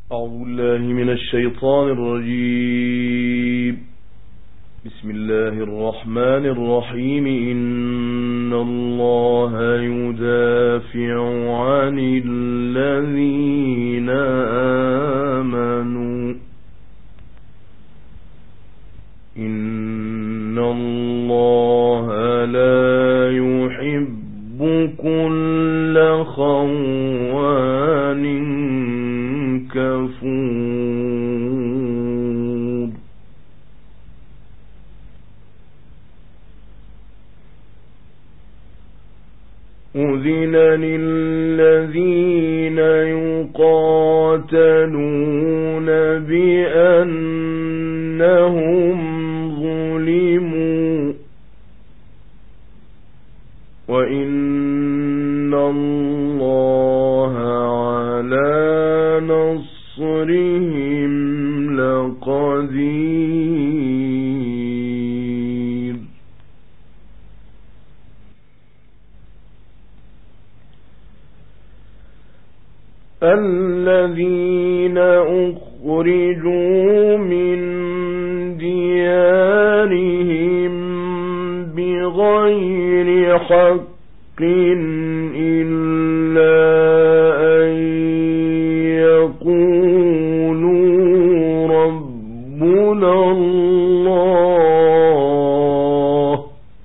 أعوذ بالله من الشيطان الرجيم. بسم الله الرحمن الرحيم. إن الله يدافع عن الذين آمنوا إن الله لا يحب كل خوان كفور. أذن للذين يقاتلون بأنهم ظلموا وإن الله على نصرهم لقدير. الذين أخرجوا من ديارهم بغير حق إلا أن يقولوا ربنا الله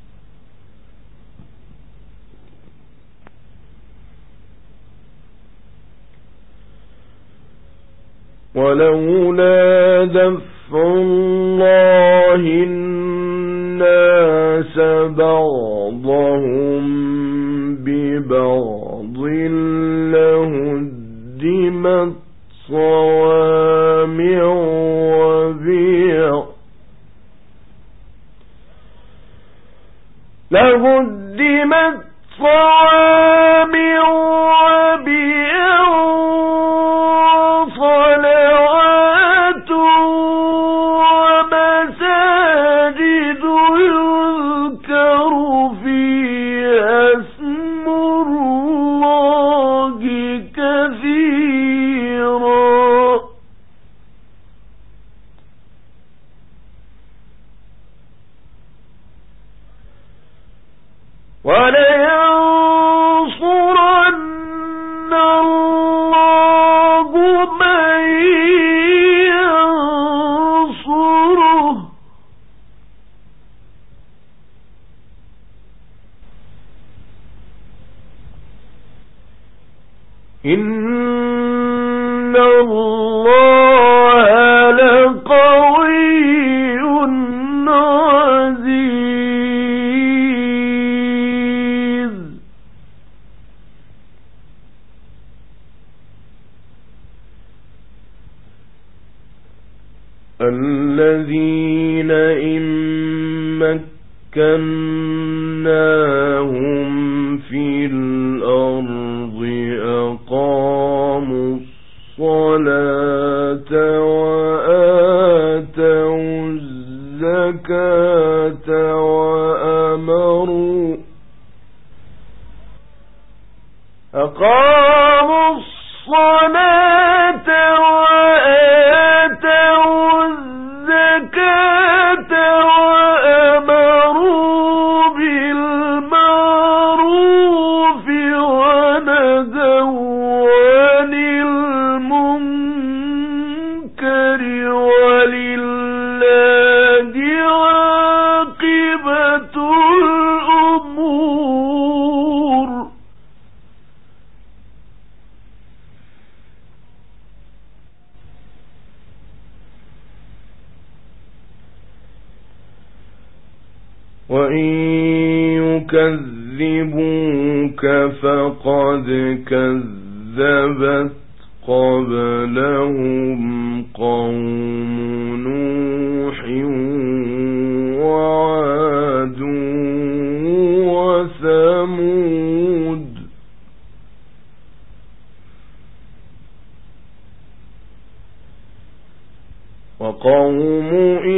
ولولا دفع الله الناس بعضهم ببعض لهدمت صوامع وبيع وصلوات ومساجد يذكر فيها اسم الله كثيرا ولينصرن الله من ينصره إن الله لقوي عزيز. الذين إن مكناهم في الأرض أقاموا الصلاة وآتوا الزكاة أقاموا الصلاة وآتوا الزكاة وأمروا بالمعروف ونهوا عن المنكر ولله عاقبة الأمور. وإن يكذبوك فقد كذبت قبلهم قوم نوح وعاد وثمود وقوم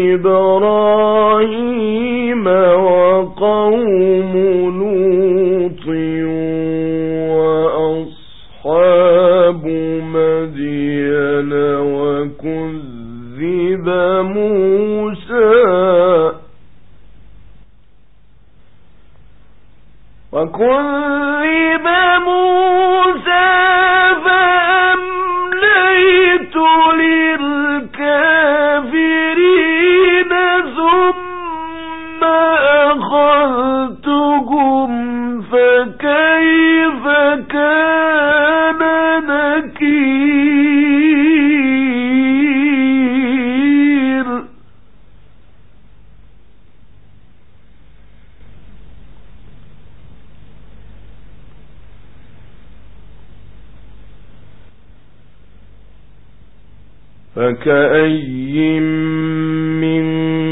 إبراهيم وقوم لوط وأصحاب مدين وكذب موسى فأمليت للكافرين ثم أخذتهم فكيف كان نكير. فكأي من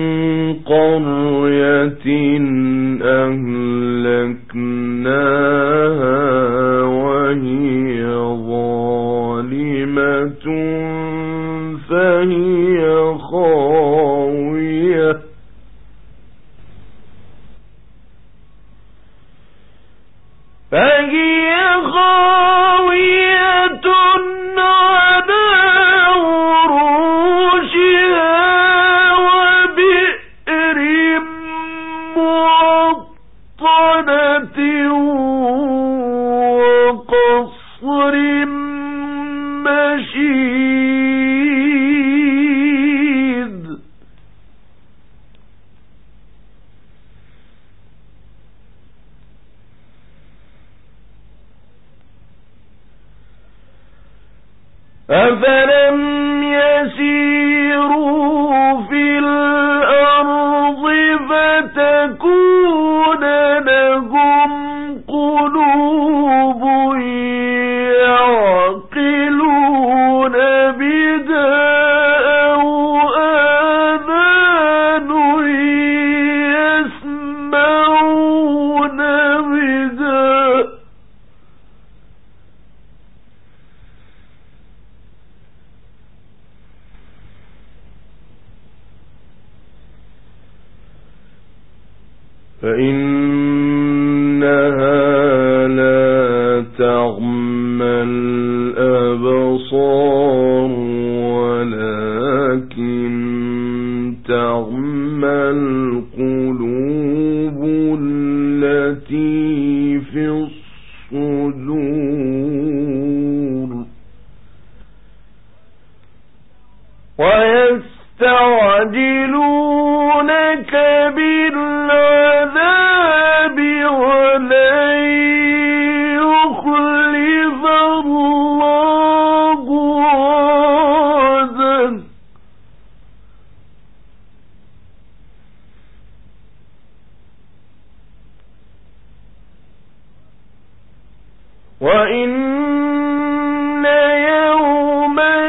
قرية أهلكناها وهي ظالمة فهي خاوية على عروشها وبئر معطلة وقصر مشيد. أفلم يسيروا في الأرض فتكون لهم قلوب يعقلون بها أو آذان يسمعون بها فإنها لا تعمى الأبصار ولكن تعمى القلوب التي في الصدور. ويستعجلونك بالعذاب ولن يخلف الله وعده وإن يوما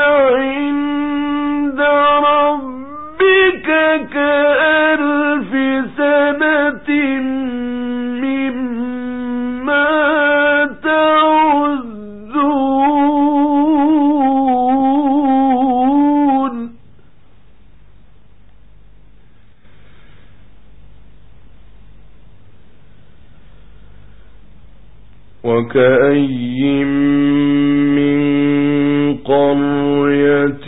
عند ربك كألف سنة مما تعدون. وكأي من قرية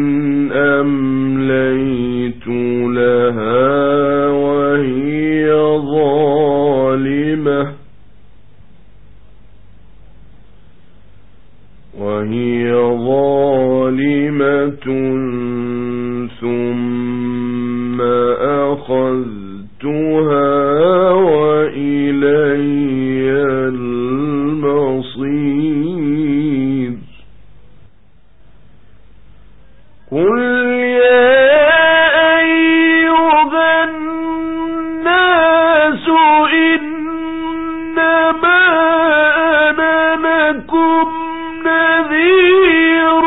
أمليت لها وهي ظالمة ثم أخذتها وإلي المصير. قل يا أيها الناس إنما أنا لكم نذير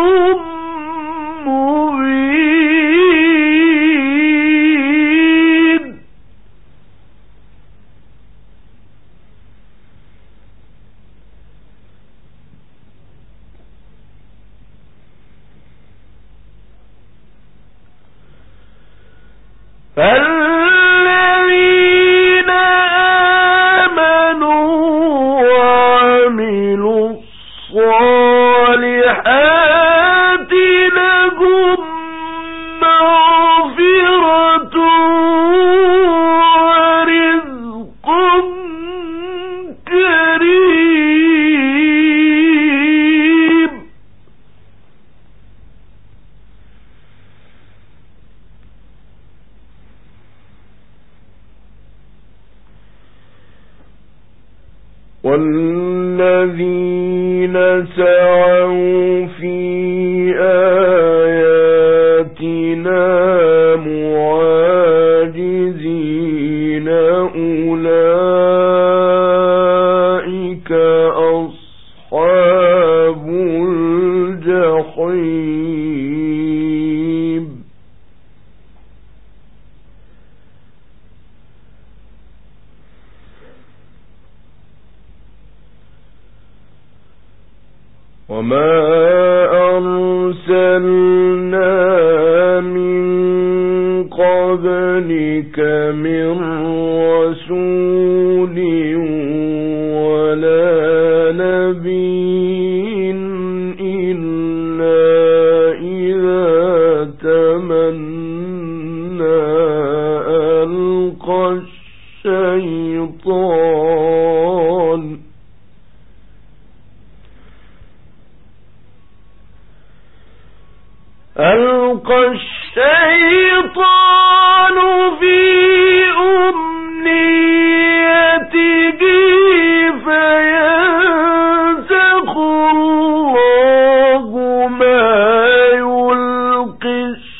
مبين. فالذين آمنوا وعملوا الصالحات لهم والذين سعوا في آياتنا معاجزين أولئك أصحاب الجحيم وما أرسلنا من قبلك من رسول ولا نبي إلا إذا تمنى ألقى الشيطان في أمنيته فينسخ الله ما يلقي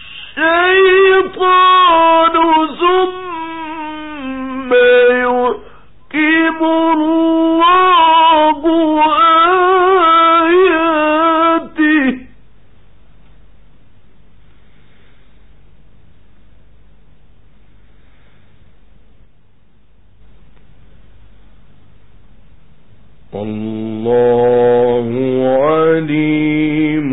الشيطان ثم يحكم الله آياته والله عليم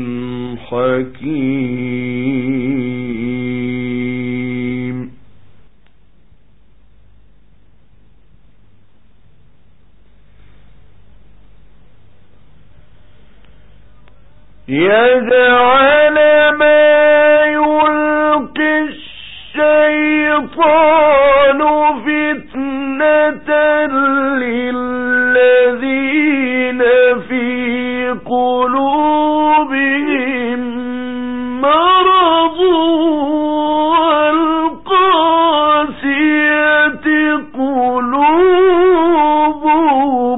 حكيم يجعل ما يلقي الشيطان فتنة للذين في قلوبهم مرض والقاسية قلوبهم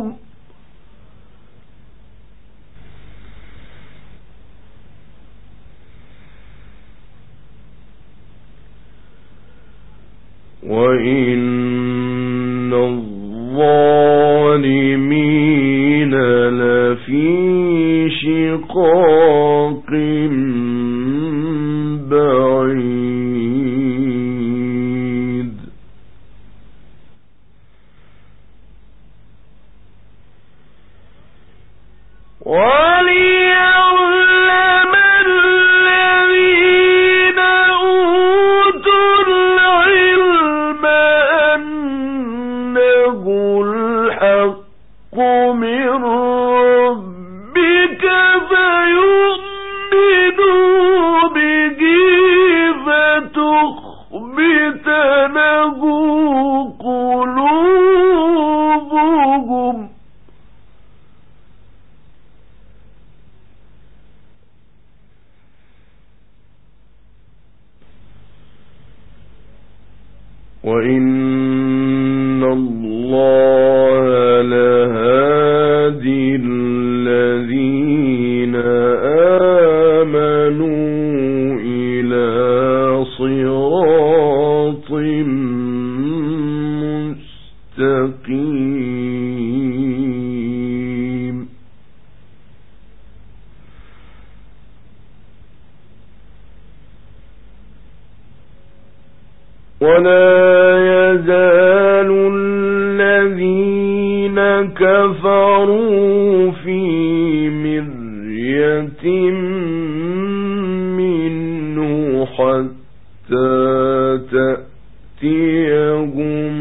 وإن الظالمين لفي شقاق بعيد وليعلم الذين أوتوا العلم أنه الحق من ربك فيؤمنوا به فتخبت له قلوبهم وإن الله لهادي الذين آمنوا إلى صراط مستقيم ولا يزال الذين كفروا في مرية منه حتى تأتيهم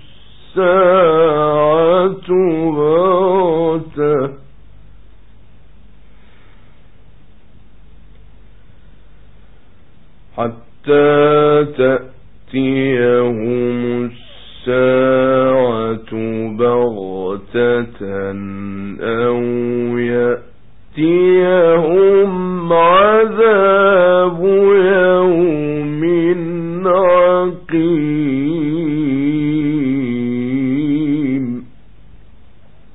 الساعة بغتة تأتيهم الساعة بغتة أو يأتيهم عذاب يوم عقيم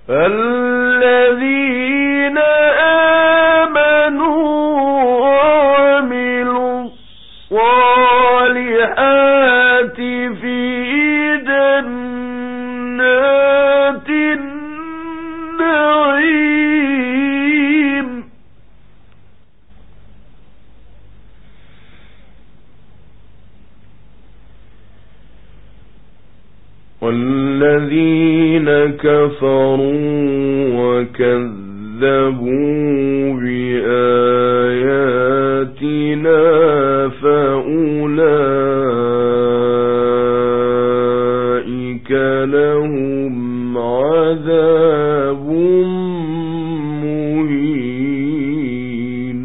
الذين آمنوا وعملوا الصالحات في جنات النعيم والذين كفروا وكذبوا بآياتنا فأولئك لهم عذاب مهين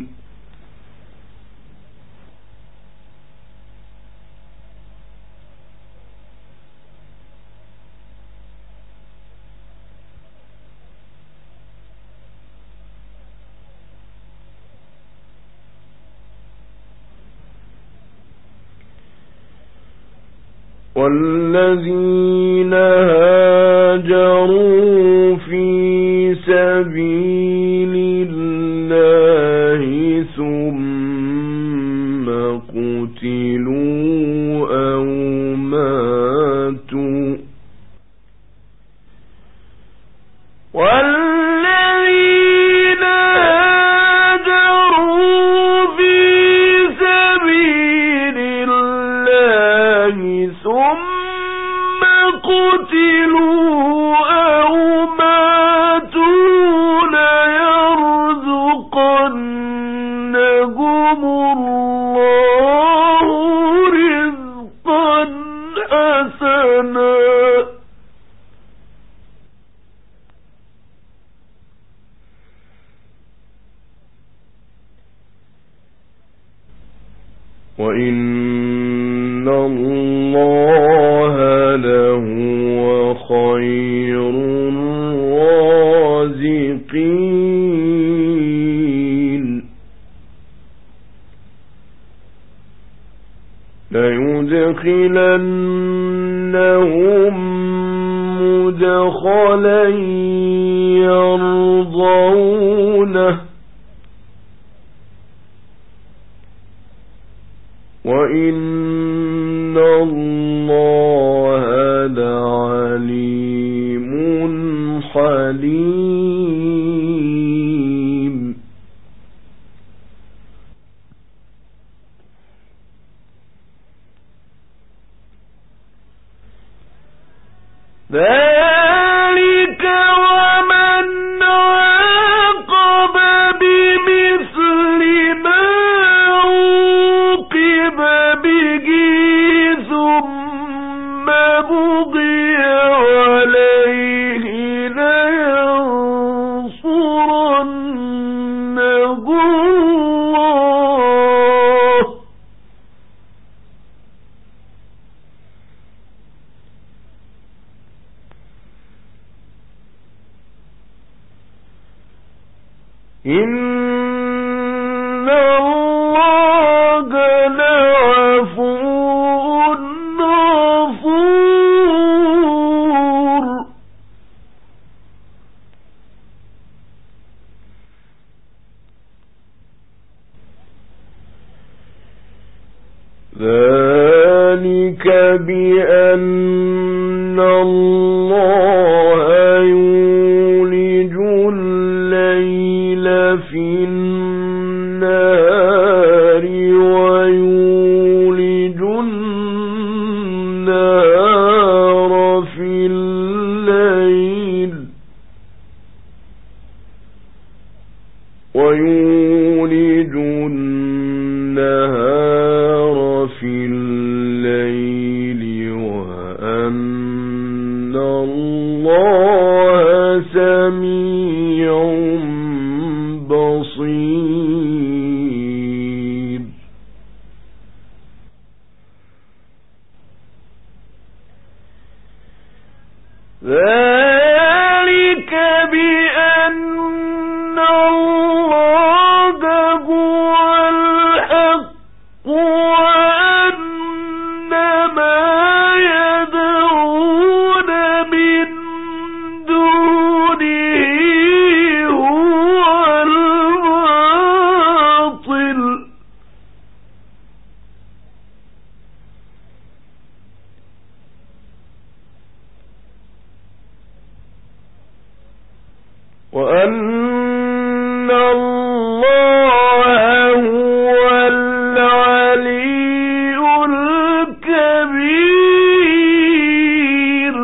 والذين هاجروا في سبيل الله ثم قتلوا أو ماتوا والذين هاجروا في سبيل الله ثم قتلوا أو ماتوا ليرزقنهم الله رزقا حسنا وإن الله لهو خير الرازقين ليدخلنهم مدخلا يرضونه وإن الله لعليم حليم ذلك ومن عاقب بمثل ما عوقب به ثم بغي عليه لينصرنه الله إن الله لعفو غفور ذلك بأن الله يولج الليل في النهار ويولج النهار في الليل ويولج النهار في الليل وأن الله سميع بصير ذلك بأن الله هو الحق وأن ما يدعون من دونه وأن الله هو العلي الكبير.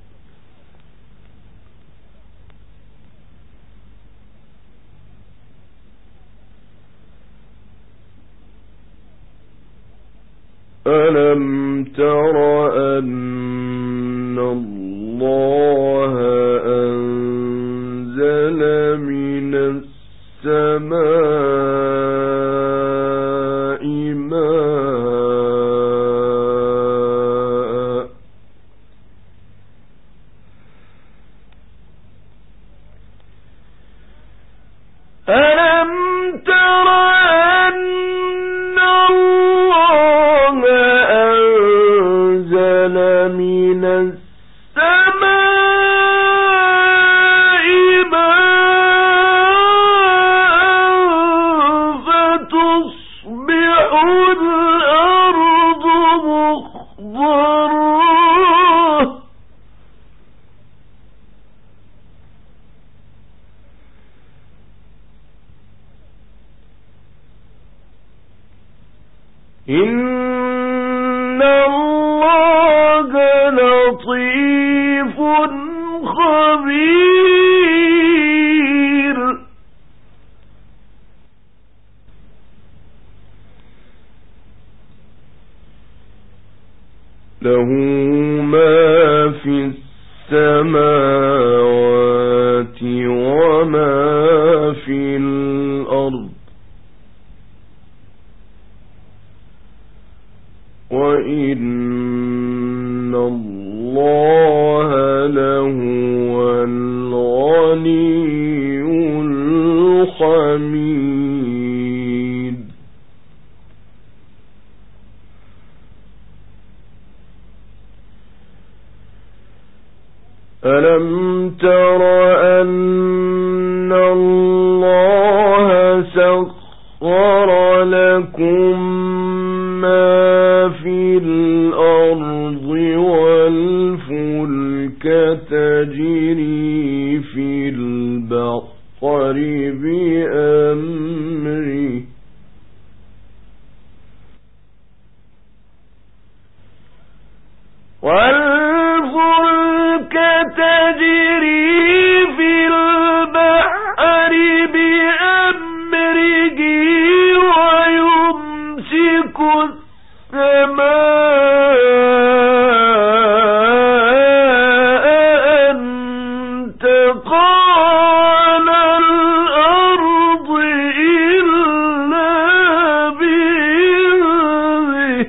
ألم تر أن الله أنزل من السماء ماء ألم تر أن الله أنزل من السماء ماء فتصبح الأرض مخضرة إن الله لطيف خبير. له ما في السماوات وما في الأرض وإن الله لهو الغني الحميد. ألم تر أن الله سخر لكم ما في الأرض والفلك تجري في البحر بأمره والفلك تجري في البحر بأمره ويمسك السماء أن تقع على الأرض إلا بإذنه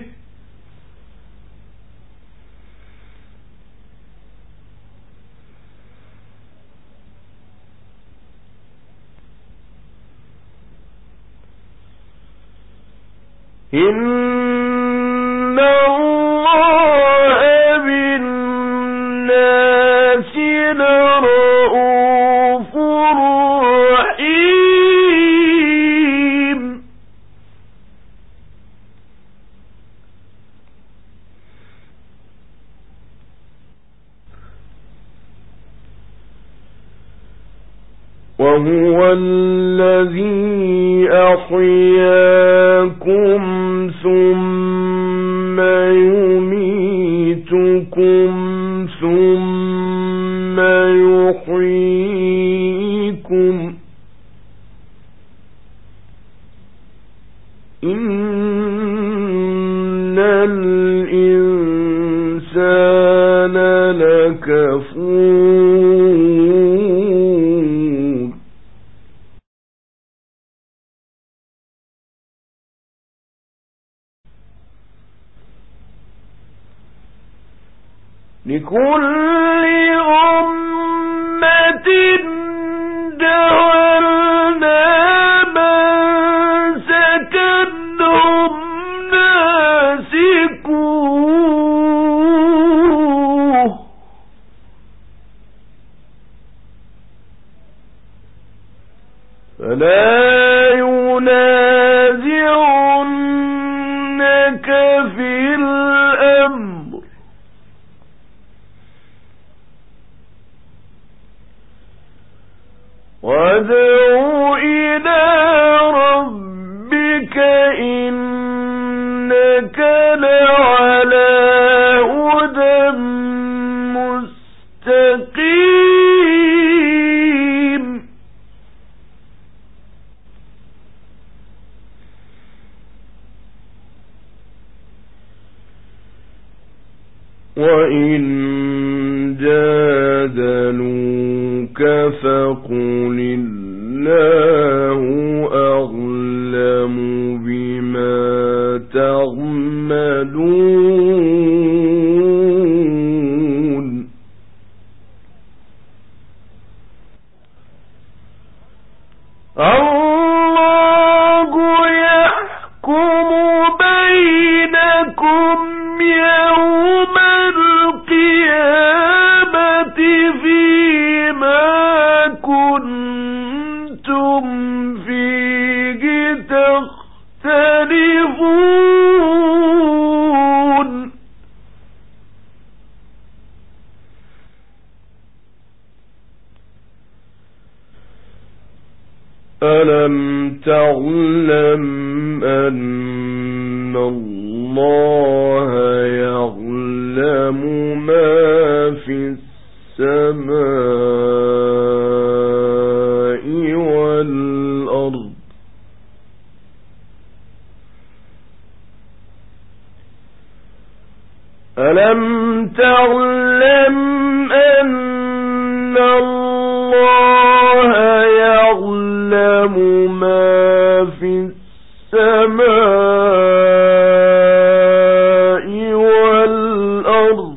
إن الله بالناس لرءوف رحيم. وهو الذي أحياكم ثم يميتكم ثم يحييكم إن الإنسان لكفور. لكل أمة جعلنا منسكنهم ناسكوه فلا ينازعنك في الأمر وادع إلى ربك إنك لعلى هدى مستقيم وإن جادلوك فقل الله أعلم بما تعملون الله يحكم بينكم يوم القيامة فيما كنتم فيه تختلفون ألم تعلم أن الله يعلم ما في السماء والأرض ألم تعلم أن الله يعلم ما في السماء والأرض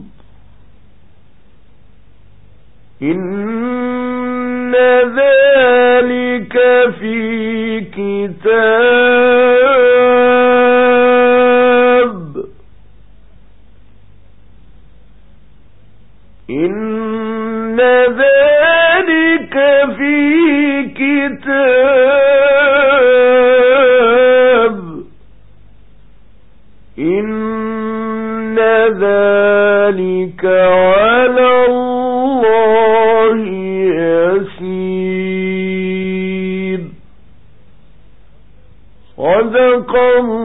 إن ذلك في كتاب إن ذلك في كتاب إن ذلك على الله يسير صدق الله